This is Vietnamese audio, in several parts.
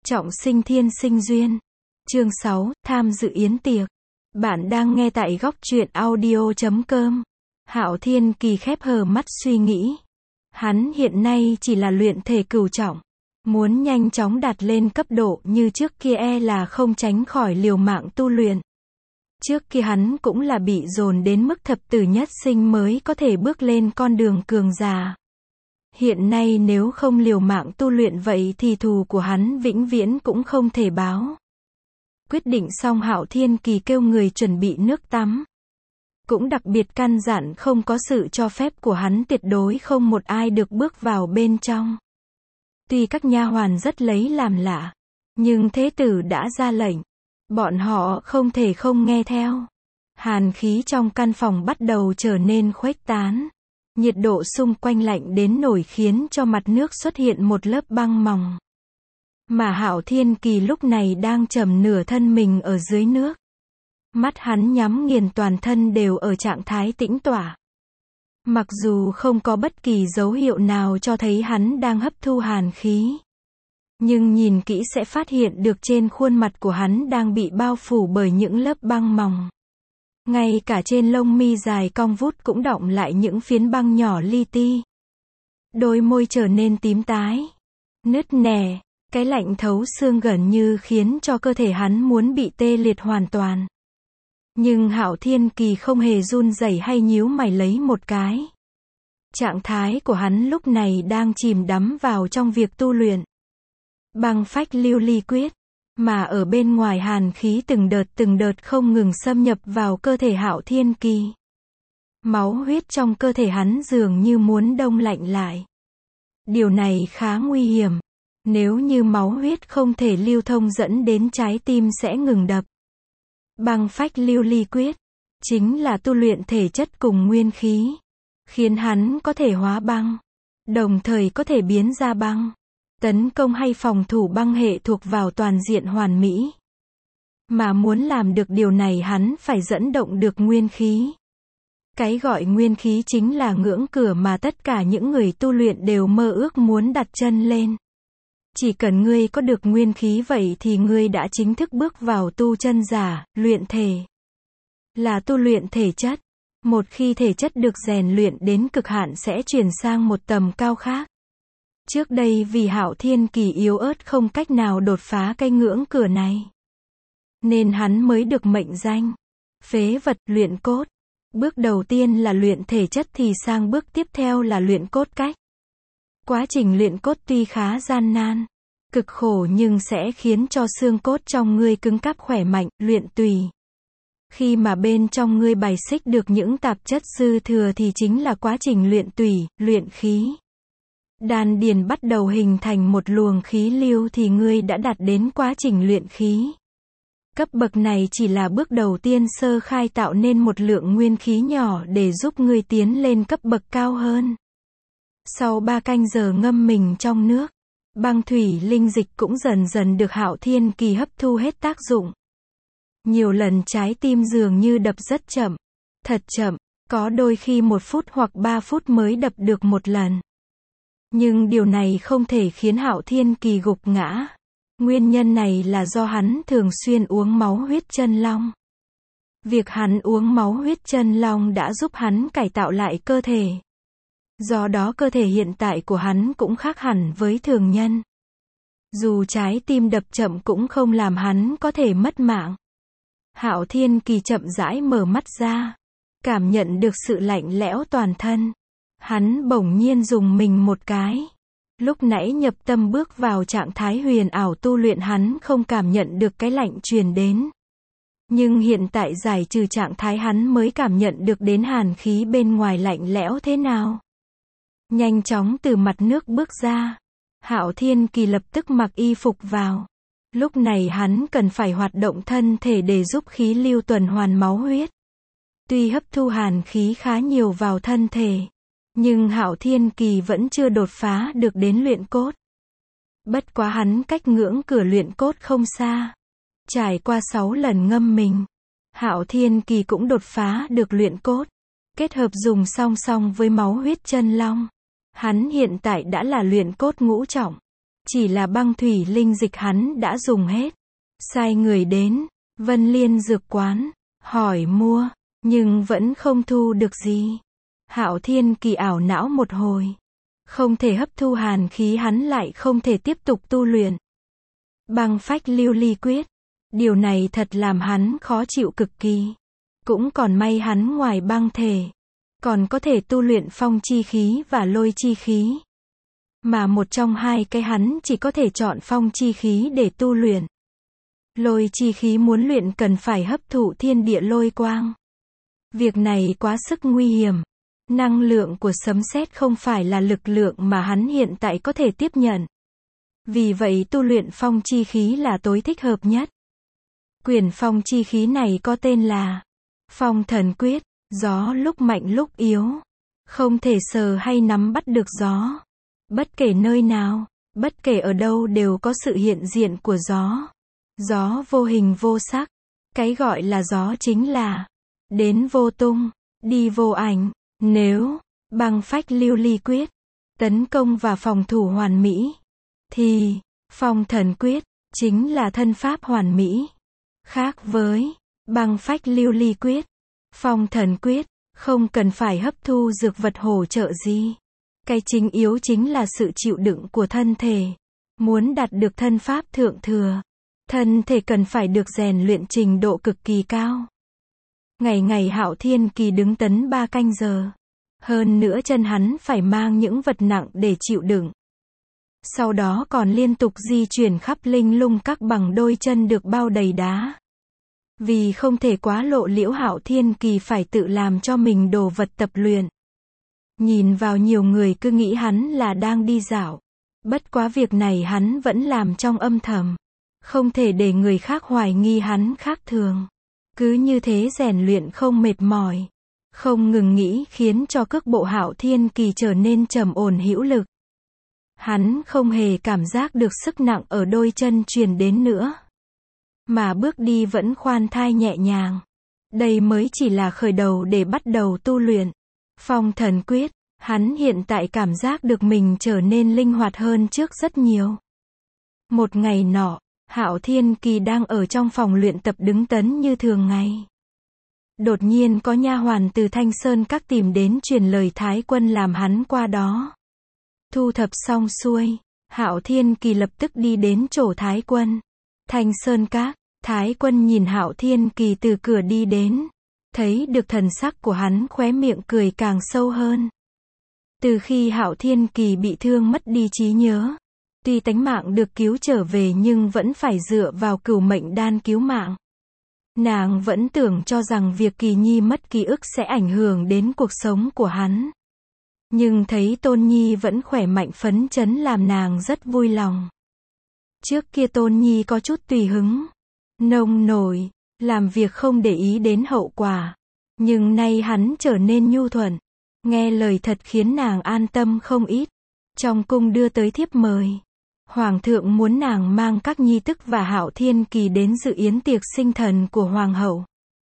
Trọng sinh thiên sinh duyên. Chương 6, tham dự yến tiệc. Bạn đang nghe tại góc truyện audio.com. Hạo Thiên Kỳ khép hờ mắt suy nghĩ. Hắn hiện nay chỉ là luyện thể cửu trọng. Muốn nhanh chóng đạt lên cấp độ như trước kia là không tránh khỏi liều mạng tu luyện. Trước kia hắn cũng là bị dồn đến mức thập tử nhất sinh mới có thể bước lên con đường cường giả. Hiện nay nếu không liều mạng tu luyện vậy thì thù của hắn vĩnh viễn cũng không thể báo. Quyết định xong Hạo Thiên Kỳ kêu người chuẩn bị nước tắm. Cũng đặc biệt căn dặn không có sự cho phép của hắn tuyệt đối không một ai được bước vào bên trong. Tuy các nha hoàn rất lấy làm lạ, nhưng thế tử đã ra lệnh. Bọn họ không thể không nghe theo. Hàn khí trong căn phòng bắt đầu trở nên khuếch tán. Nhiệt độ xung quanh lạnh đến nổi khiến cho mặt nước xuất hiện một lớp băng mỏng. Mà Hạo Thiên Kỳ lúc này đang trầm nửa thân mình ở dưới nước. Mắt hắn nhắm nghiền toàn thân đều ở trạng thái tĩnh tỏa. Mặc dù không có bất kỳ dấu hiệu nào cho thấy hắn đang hấp thu hàn khí. Nhưng nhìn kỹ sẽ phát hiện được trên khuôn mặt của hắn đang bị bao phủ bởi những lớp băng mỏng. Ngay cả trên lông mi dài cong vút cũng đọng lại những phiến băng nhỏ li ti. Đôi môi trở nên tím tái, nứt nẻ, cái lạnh thấu xương gần như khiến cho cơ thể hắn muốn bị tê liệt hoàn toàn. Nhưng Hạo Thiên Kỳ không hề run rẩy hay nhíu mày lấy một cái. Trạng thái của hắn lúc này đang chìm đắm vào trong việc tu luyện. Băng phách lưu ly quyết. Mà ở bên ngoài hàn khí từng đợt không ngừng xâm nhập vào cơ thể Hạo Thiên Kỳ. Máu huyết trong cơ thể hắn dường như muốn đông lạnh lại. Điều này khá nguy hiểm. Nếu như máu huyết không thể lưu thông dẫn đến trái tim sẽ ngừng đập. Băng phách lưu ly quyết chính là tu luyện thể chất cùng nguyên khí, khiến hắn có thể hóa băng, đồng thời có thể biến ra băng. Tấn công hay phòng thủ băng hệ thuộc vào toàn diện hoàn mỹ. Mà muốn làm được điều này hắn phải dẫn động được nguyên khí. Cái gọi nguyên khí chính là ngưỡng cửa mà tất cả những người tu luyện đều mơ ước muốn đặt chân lên. Chỉ cần ngươi có được nguyên khí vậy thì ngươi đã chính thức bước vào tu chân giả, luyện thể. Là tu luyện thể chất. Một khi thể chất được rèn luyện đến cực hạn sẽ chuyển sang một tầm cao khác. Trước đây vì Hạo Thiên Kỳ yếu ớt không cách nào đột phá cái ngưỡng cửa này. Nên hắn mới được mệnh danh phế vật luyện cốt. Bước đầu tiên là luyện thể chất thì sang bước tiếp theo là luyện cốt cách. Quá trình luyện cốt tuy khá gian nan, cực khổ nhưng sẽ khiến cho xương cốt trong ngươi cứng cáp khỏe mạnh, luyện tùy. Khi mà bên trong ngươi bài xích được những tạp chất dư thừa thì chính là quá trình luyện tùy, luyện khí. Đan điền bắt đầu hình thành một luồng khí lưu thì ngươi đã đạt đến quá trình luyện khí. Cấp bậc này chỉ là bước đầu tiên sơ khai tạo nên một lượng nguyên khí nhỏ để giúp ngươi tiến lên cấp bậc cao hơn. Sau 3 canh giờ ngâm mình trong nước, băng thủy linh dịch cũng dần dần được Hạo Thiên Kỳ hấp thu hết tác dụng. Nhiều lần trái tim dường như đập rất chậm, thật chậm, có đôi khi 1 phút hoặc 3 phút mới đập được một lần. Nhưng điều này không thể khiến Hạo Thiên Kỳ gục ngã. Nguyên nhân này là do hắn thường xuyên uống máu huyết chân long. Việc hắn uống máu huyết chân long đã giúp hắn cải tạo lại cơ thể. Do đó cơ thể hiện tại của hắn cũng khác hẳn với thường nhân. Dù trái tim đập chậm cũng không làm hắn có thể mất mạng. Hạo Thiên Kỳ chậm rãi mở mắt ra, cảm nhận được sự lạnh lẽo toàn thân. Hắn bỗng nhiên rùng mình một cái. Lúc nãy nhập tâm bước vào trạng thái huyền ảo tu luyện hắn không cảm nhận được cái lạnh truyền đến. Nhưng hiện tại giải trừ trạng thái hắn mới cảm nhận được đến hàn khí bên ngoài lạnh lẽo thế nào. Nhanh chóng từ mặt nước bước ra. Hạo Thiên Kỳ lập tức mặc y phục vào. Lúc này hắn cần phải hoạt động thân thể để giúp khí lưu tuần hoàn máu huyết. Tuy hấp thu hàn khí khá nhiều vào thân thể, nhưng Hạo Thiên Kỳ vẫn chưa đột phá được đến luyện cốt. Bất quá hắn cách ngưỡng cửa luyện cốt không xa. Trải qua 6 lần ngâm mình, Hạo Thiên Kỳ cũng đột phá được luyện cốt. Kết hợp dùng song song với máu huyết chân long. Hắn hiện tại đã là luyện cốt ngũ trọng. Chỉ là băng thủy linh dịch hắn đã dùng hết. Sai người đến Vân Liên dược quán, hỏi mua, nhưng vẫn không thu được gì. Hạo Thiên Kỳ ảo não một hồi. Không thể hấp thu hàn khí, hắn lại không thể tiếp tục tu luyện băng phách lưu ly quyết. Điều này thật làm hắn khó chịu cực kỳ. Cũng còn may hắn ngoài băng thể, còn có thể tu luyện phong chi khí và lôi chi khí. Mà một trong hai cái hắn chỉ có thể chọn phong chi khí để tu luyện. Lôi chi khí muốn luyện cần phải hấp thụ thiên địa lôi quang. Việc này quá sức nguy hiểm. Năng lượng của sấm sét không phải là lực lượng mà hắn hiện tại có thể tiếp nhận. Vì vậy tu luyện phong chi khí là tối thích hợp nhất. Quyển phong chi khí này có tên là Phong Thần Quyết. Gió lúc mạnh lúc yếu. Không thể sờ hay nắm bắt được gió. Bất kể nơi nào, bất kể ở đâu đều có sự hiện diện của gió. Gió vô hình vô sắc. Cái gọi là gió chính là đến vô tung, đi vô ảnh. Nếu băng phách lưu ly quyết tấn công và phòng thủ hoàn mỹ, thì Phong Thần Quyết chính là thân pháp hoàn mỹ. Khác với băng phách lưu ly quyết, Phong Thần Quyết không cần phải hấp thu dược vật hỗ trợ gì. Cái chính yếu chính là sự chịu đựng của thân thể. Muốn đạt được thân pháp thượng thừa, thân thể cần phải được rèn luyện trình độ cực kỳ cao. Ngày ngày Hạo Thiên Kỳ đứng tấn 3 canh giờ. Hơn nữa chân hắn phải mang những vật nặng để chịu đựng. Sau đó còn liên tục di chuyển khắp linh lung các bằng đôi chân được bao đầy đá. Vì không thể quá lộ liễu, Hạo Thiên Kỳ phải tự làm cho mình đồ vật tập luyện. Nhìn vào nhiều người cứ nghĩ hắn là đang đi dạo. Bất quá việc này hắn vẫn làm trong âm thầm. Không thể để người khác hoài nghi hắn khác thường. Cứ như thế rèn luyện không mệt mỏi, không ngừng nghĩ khiến cho cước bộ Hạo Thiên Kỳ trở nên trầm ổn hữu lực. Hắn không hề cảm giác được sức nặng ở đôi chân truyền đến nữa. Mà bước đi vẫn khoan thai nhẹ nhàng. Đây mới chỉ là khởi đầu để bắt đầu tu luyện Phong Thần Quyết. Hắn hiện tại cảm giác được mình trở nên linh hoạt hơn trước rất nhiều. Một ngày nọ, Hạo Thiên Kỳ đang ở trong phòng luyện tập đứng tấn như thường ngày. Đột nhiên có nha hoàn từ Thanh Sơn Các tìm đến truyền lời Thái Quân làm hắn qua đó. Thu thập xong xuôi, Hạo Thiên Kỳ lập tức đi đến chỗ Thái Quân. Thanh Sơn Các, Thái Quân nhìn Hạo Thiên Kỳ từ cửa đi đến, thấy được thần sắc của hắn, khóe miệng cười càng sâu hơn. Từ khi Hạo Thiên Kỳ bị thương mất đi trí nhớ, tuy tánh mạng được cứu trở về nhưng vẫn phải dựa vào cửu mệnh đan cứu mạng. Nàng vẫn tưởng cho rằng việc Kỳ Nhi mất ký ức sẽ ảnh hưởng đến cuộc sống của hắn. Nhưng thấy Tôn Nhi vẫn khỏe mạnh phấn chấn làm nàng rất vui lòng. Trước kia Tôn Nhi có chút tùy hứng, nông nổi, làm việc không để ý đến hậu quả. Nhưng nay hắn trở nên nhu thuận, nghe lời thật khiến nàng an tâm không ít. Trong cung đưa tới thiếp mời. Hoàng thượng muốn nàng mang các nhi tức và Hạo Thiên Kỳ đến dự yến tiệc sinh thần của Hoàng hậu.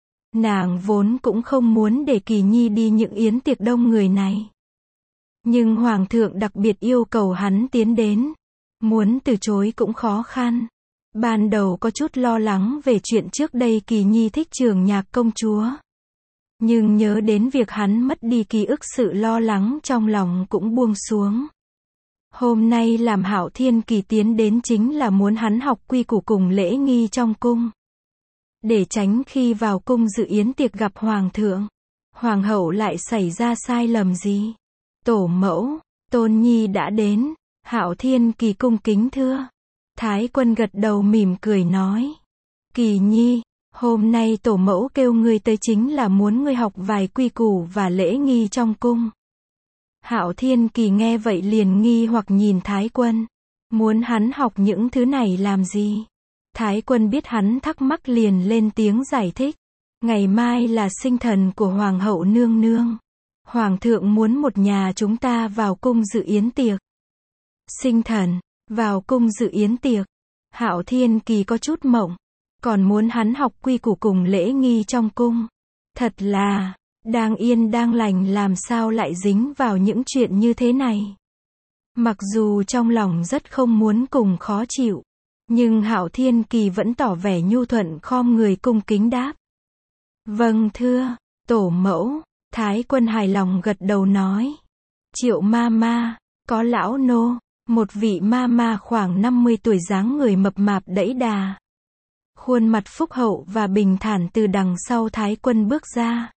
Nàng vốn cũng không muốn để Kỳ Nhi đi những yến tiệc đông người này. Nhưng Hoàng thượng đặc biệt yêu cầu hắn tiến đến. Muốn từ chối cũng khó khăn. Ban đầu có chút lo lắng về chuyện trước đây Kỳ Nhi thích Trường Nhạc công chúa. Nhưng nhớ đến việc hắn mất đi ký ức, sự lo lắng trong lòng cũng buông xuống. Hôm nay làm Hạo Thiên Kỳ tiến đến chính là muốn hắn học quy củ cùng lễ nghi trong cung. Để tránh khi vào cung dự yến tiệc gặp Hoàng thượng, Hoàng hậu lại xảy ra sai lầm gì. Tổ mẫu, Tôn Nhi đã đến. Hạo Thiên Kỳ cung kính thưa. Thái Quân gật đầu mỉm cười nói. Kỳ Nhi, hôm nay tổ mẫu kêu ngươi tới chính là muốn ngươi học vài quy củ và lễ nghi trong cung. Hạo Thiên Kỳ nghe vậy liền nghi hoặc nhìn Thái Quân. Muốn hắn học những thứ này làm gì? Thái Quân biết hắn thắc mắc liền lên tiếng giải thích. Ngày mai là sinh thần của Hoàng hậu nương nương. Hoàng thượng muốn một nhà chúng ta vào cung dự yến tiệc. Sinh thần, vào cung dự yến tiệc. Hạo Thiên Kỳ có chút mộng. Còn muốn hắn học quy củ cùng lễ nghi trong cung. Thật là, đang yên đang lành làm sao lại dính vào những chuyện như thế này. Mặc dù trong lòng rất không muốn cùng khó chịu, nhưng Hạo Thiên Kỳ vẫn tỏ vẻ nhu thuận khom người cung kính đáp. Vâng thưa, tổ mẫu. Thái Quân hài lòng gật đầu nói. Triệu ma ma, có lão nô, một vị ma ma khoảng 50 tuổi dáng người mập mạp đẫy đà. Khuôn mặt phúc hậu và bình thản từ đằng sau Thái Quân bước ra.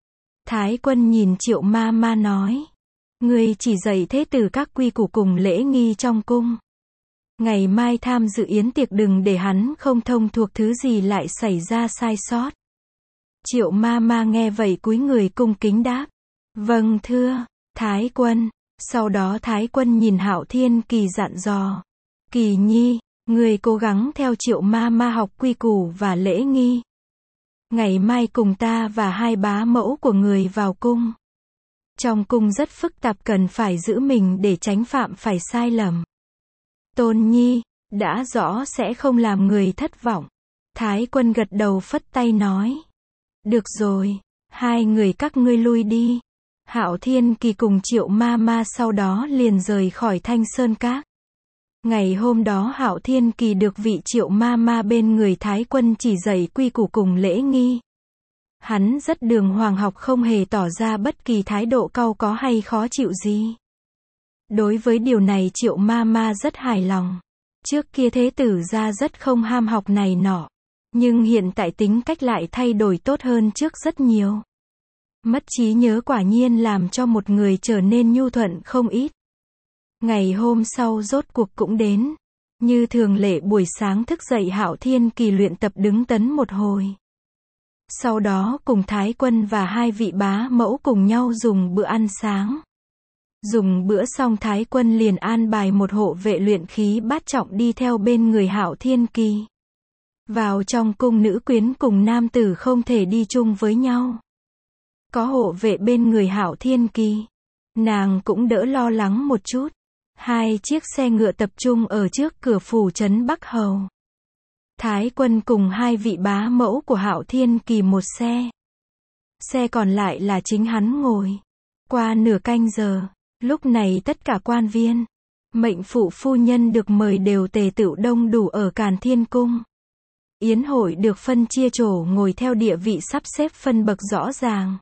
Thái Quân nhìn Triệu ma ma nói. Ngươi chỉ dạy thế tử các quy củ cùng lễ nghi trong cung. Ngày mai tham dự yến tiệc đừng để hắn không thông thuộc thứ gì lại xảy ra sai sót. Triệu ma ma nghe vậy cúi người cung kính đáp. Vâng thưa, Thái Quân. Sau đó Thái Quân nhìn Hạo Thiên Kỳ dặn dò. Kỳ nhi, người cố gắng theo Triệu ma ma học quy củ và lễ nghi. Ngày mai cùng ta và hai bá mẫu của người vào cung. Trong cung rất phức tạp cần phải giữ mình để tránh phạm phải sai lầm. Tôn nhi, đã rõ sẽ không làm người thất vọng. Thái Quân gật đầu phất tay nói. Được rồi, hai người các ngươi lui đi. Hạo Thiên Kỳ cùng Triệu ma ma sau đó liền rời khỏi Thanh Sơn Các. Ngày hôm đó Hạo Thiên Kỳ được vị Triệu ma ma bên người Thái Quân chỉ dạy quy củ cùng lễ nghi. Hắn rất đường hoàng học không hề tỏ ra bất kỳ thái độ cau có hay khó chịu gì. Đối với điều này Triệu ma ma rất hài lòng. Trước kia thế tử gia rất không ham học này nọ. Nhưng hiện tại tính cách lại thay đổi tốt hơn trước rất nhiều. Mất trí nhớ quả nhiên làm cho một người trở nên nhu thuận không ít. Ngày hôm sau rốt cuộc cũng đến. Như thường lệ buổi sáng thức dậy Hạo Thiên Kỳ luyện tập đứng tấn một hồi. Sau đó cùng Thái Quân và hai vị bá mẫu cùng nhau dùng bữa ăn sáng. Dùng bữa xong Thái Quân liền an bài một hộ vệ luyện khí bát trọng đi theo bên người Hạo Thiên Kỳ. Vào trong cung nữ quyến cùng nam tử không thể đi chung với nhau. Có hộ vệ bên người Hạo Thiên Kỳ. Nàng cũng đỡ lo lắng một chút. Hai chiếc xe ngựa tập trung ở trước cửa phủ trấn Bắc Hầu. Thái Quân cùng hai vị bá mẫu của Hạo Thiên Kỳ một xe. Xe còn lại là chính hắn ngồi. Qua nửa canh giờ, lúc này tất cả quan viên, mệnh phụ phu nhân được mời đều tề tựu đông đủ ở Càn Thiên Cung. Yến hội được phân chia chỗ ngồi theo địa vị sắp xếp phân bậc rõ ràng.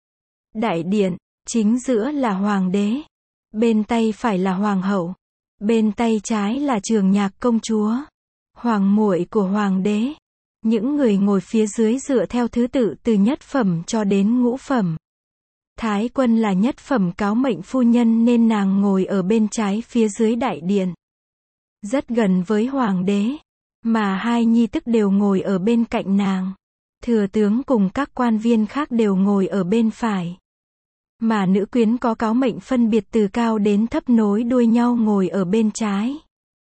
Đại điện, chính giữa là hoàng đế. Bên tay phải là hoàng hậu. Bên tay trái là Trường Nhạc công chúa. Hoàng muội của hoàng đế. Những người ngồi phía dưới dựa theo thứ tự từ nhất phẩm cho đến ngũ phẩm. Thái Quân là nhất phẩm cáo mệnh phu nhân nên nàng ngồi ở bên trái phía dưới đại điện. Rất gần với hoàng đế. Mà hai nhi tức đều ngồi ở bên cạnh nàng. Thừa tướng cùng các quan viên khác đều ngồi ở bên phải. Mà nữ quyến có cáo mệnh phân biệt từ cao đến thấp nối đuôi nhau ngồi ở bên trái.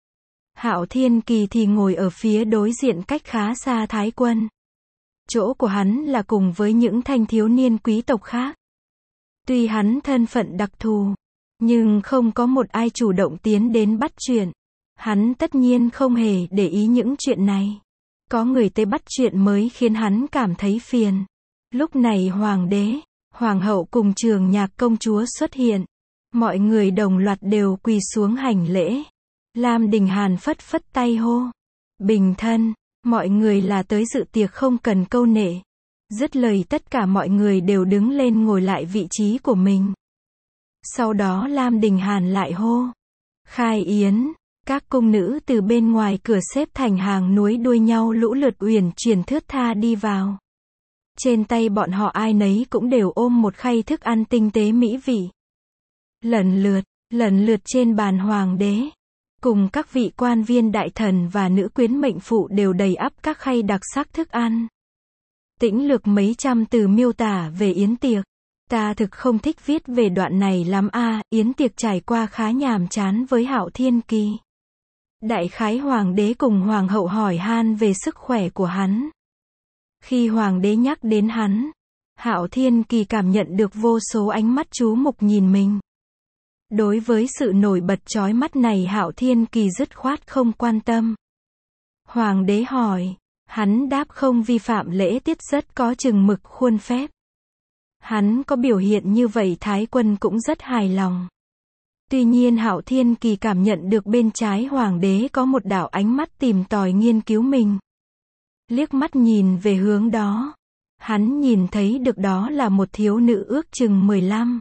Hạo Thiên Kỳ thì ngồi ở phía đối diện cách khá xa Thái Quân. Chỗ của hắn là cùng với những thanh thiếu niên quý tộc khác. Tuy hắn thân phận đặc thù, nhưng không có một ai chủ động tiến đến bắt chuyện. Hắn tất nhiên không hề để ý những chuyện này. Có người tới bắt chuyện mới khiến hắn cảm thấy phiền. Lúc này hoàng đế, hoàng hậu cùng Trường Nhạc công chúa xuất hiện. Mọi người đồng loạt đều quỳ xuống hành lễ. Lam Đình Hàn phất phất tay hô. Bình thân, mọi người là tới dự tiệc không cần câu nệ. Dứt lời tất cả mọi người đều đứng lên ngồi lại vị trí của mình. Sau đó Lam Đình Hàn lại hô. Khai yến. Các cung nữ từ bên ngoài cửa xếp thành hàng nối đuôi nhau lũ lượt uyển chuyển thướt tha đi vào. Trên tay bọn họ ai nấy cũng đều ôm một khay thức ăn tinh tế mỹ vị. Lần lượt trên bàn hoàng đế, cùng các vị quan viên đại thần và nữ quyến mệnh phụ đều đầy ắp các khay đặc sắc thức ăn. Tĩnh lược mấy trăm từ miêu tả về yến tiệc. Ta thực không thích viết về đoạn này lắm yến tiệc trải qua khá nhàm chán với Hạo Thiên Kỳ. Đại khái hoàng đế cùng hoàng hậu hỏi han về sức khỏe của hắn. Khi hoàng đế nhắc đến hắn, Hạo Thiên Kỳ cảm nhận được vô số ánh mắt chú mục nhìn mình. Đối với sự nổi bật chói mắt này Hạo Thiên Kỳ dứt khoát không quan tâm. Hoàng đế hỏi, hắn đáp không vi phạm lễ tiết rất có chừng mực khuôn phép. Hắn có biểu hiện như vậy Thái Quân cũng rất hài lòng. Tuy nhiên Hạo Thiên Kỳ cảm nhận được bên trái hoàng đế có một đạo ánh mắt tìm tòi nghiên cứu mình. Liếc mắt nhìn về hướng đó, hắn nhìn thấy được đó là một thiếu nữ ước chừng 15,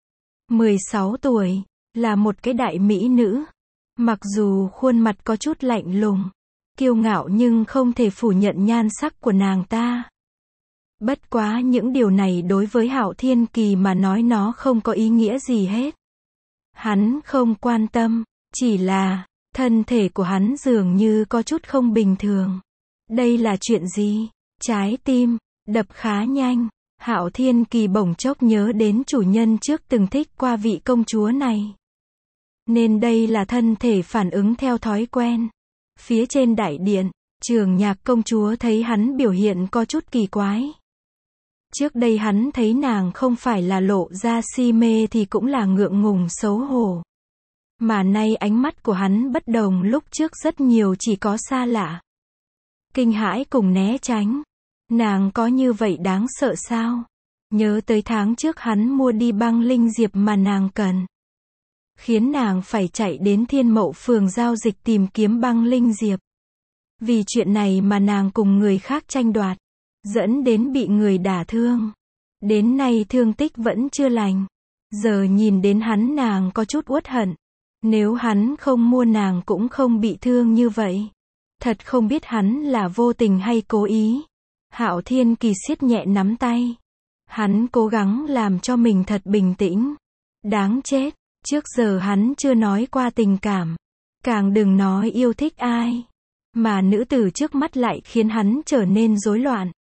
16 tuổi, là một cái đại mỹ nữ. Mặc dù khuôn mặt có chút lạnh lùng, kiêu ngạo nhưng không thể phủ nhận nhan sắc của nàng ta. Bất quá những điều này đối với Hạo Thiên Kỳ mà nói nó không có ý nghĩa gì hết. Hắn không quan tâm, chỉ là, thân thể của hắn dường như có chút không bình thường. Đây là chuyện gì? Trái tim đập khá nhanh, Hạo Thiên Kỳ bỗng chốc nhớ đến chủ nhân trước từng thích qua vị công chúa này. Nên đây là thân thể phản ứng theo thói quen. Phía trên đại điện, Trường Nhạc công chúa thấy hắn biểu hiện có chút kỳ quái. Trước đây hắn thấy nàng không phải là lộ ra si mê thì cũng là ngượng ngùng xấu hổ. Mà nay ánh mắt của hắn bất đồng lúc trước rất nhiều, chỉ có xa lạ, kinh hãi cùng né tránh. Nàng có như vậy đáng sợ sao? Nhớ tới tháng trước hắn mua đi băng linh diệp mà nàng cần, khiến nàng phải chạy đến Thiên Mậu phường giao dịch tìm kiếm băng linh diệp. Vì chuyện này mà nàng cùng người khác tranh đoạt, dẫn đến bị người đả thương. Đến nay thương tích vẫn chưa lành. Giờ nhìn đến hắn nàng có chút uất hận. Nếu hắn không mua nàng cũng không bị thương như vậy. Thật không biết hắn là vô tình hay cố ý. Hạo Thiên Kỳ siết nhẹ nắm tay. Hắn cố gắng làm cho mình thật bình tĩnh. Đáng chết, trước giờ hắn chưa nói qua tình cảm, càng đừng nói yêu thích ai. Mà nữ tử trước mắt lại khiến hắn trở nên rối loạn.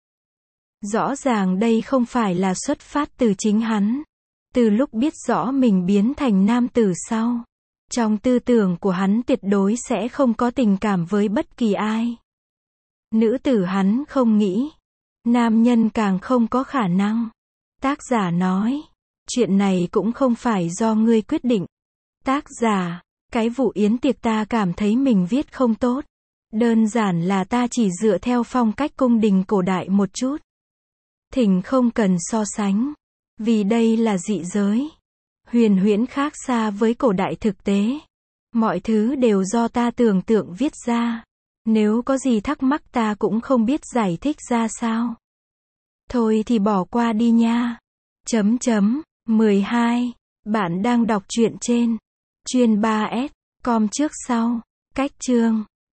Rõ ràng đây không phải là xuất phát từ chính hắn. Từ lúc biết rõ mình biến thành nam tử sau, trong tư tưởng của hắn tuyệt đối sẽ không có tình cảm với bất kỳ ai. Nữ tử hắn không nghĩ, nam nhân càng không có khả năng. Tác giả nói, chuyện này cũng không phải do ngươi quyết định. Tác giả, cái vụ yến tiệc ta cảm thấy mình viết không tốt. Đơn giản là ta chỉ dựa theo phong cách cung đình cổ đại một chút. Thỉnh không cần so sánh, vì đây là dị giới. Huyền huyễn khác xa với cổ đại thực tế. Mọi thứ đều do ta tưởng tượng viết ra. Nếu có gì thắc mắc ta cũng không biết giải thích ra sao. Thôi thì bỏ qua đi nha. 12. Bạn đang đọc truyện trên Chuyên 3S.com trước sau. Cách chương